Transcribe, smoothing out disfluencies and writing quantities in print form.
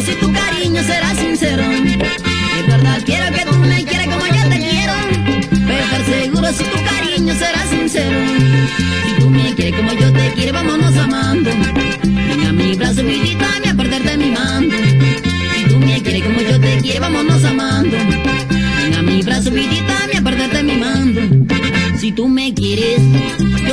si tu cariño será sincero. De verdad quiero que tú me quieras como yo te quiero. Pero estar seguro si tu cariño será sincero. Si tú me quieres como yo te quiero, vámonos amando. Ven a mi brazo, vidita, a perderte mi mando. Si tú me quieres como yo te quiero, vámonos amando. Ven a mi brazo, vidita, a perderte mi mando. Si tú me quieres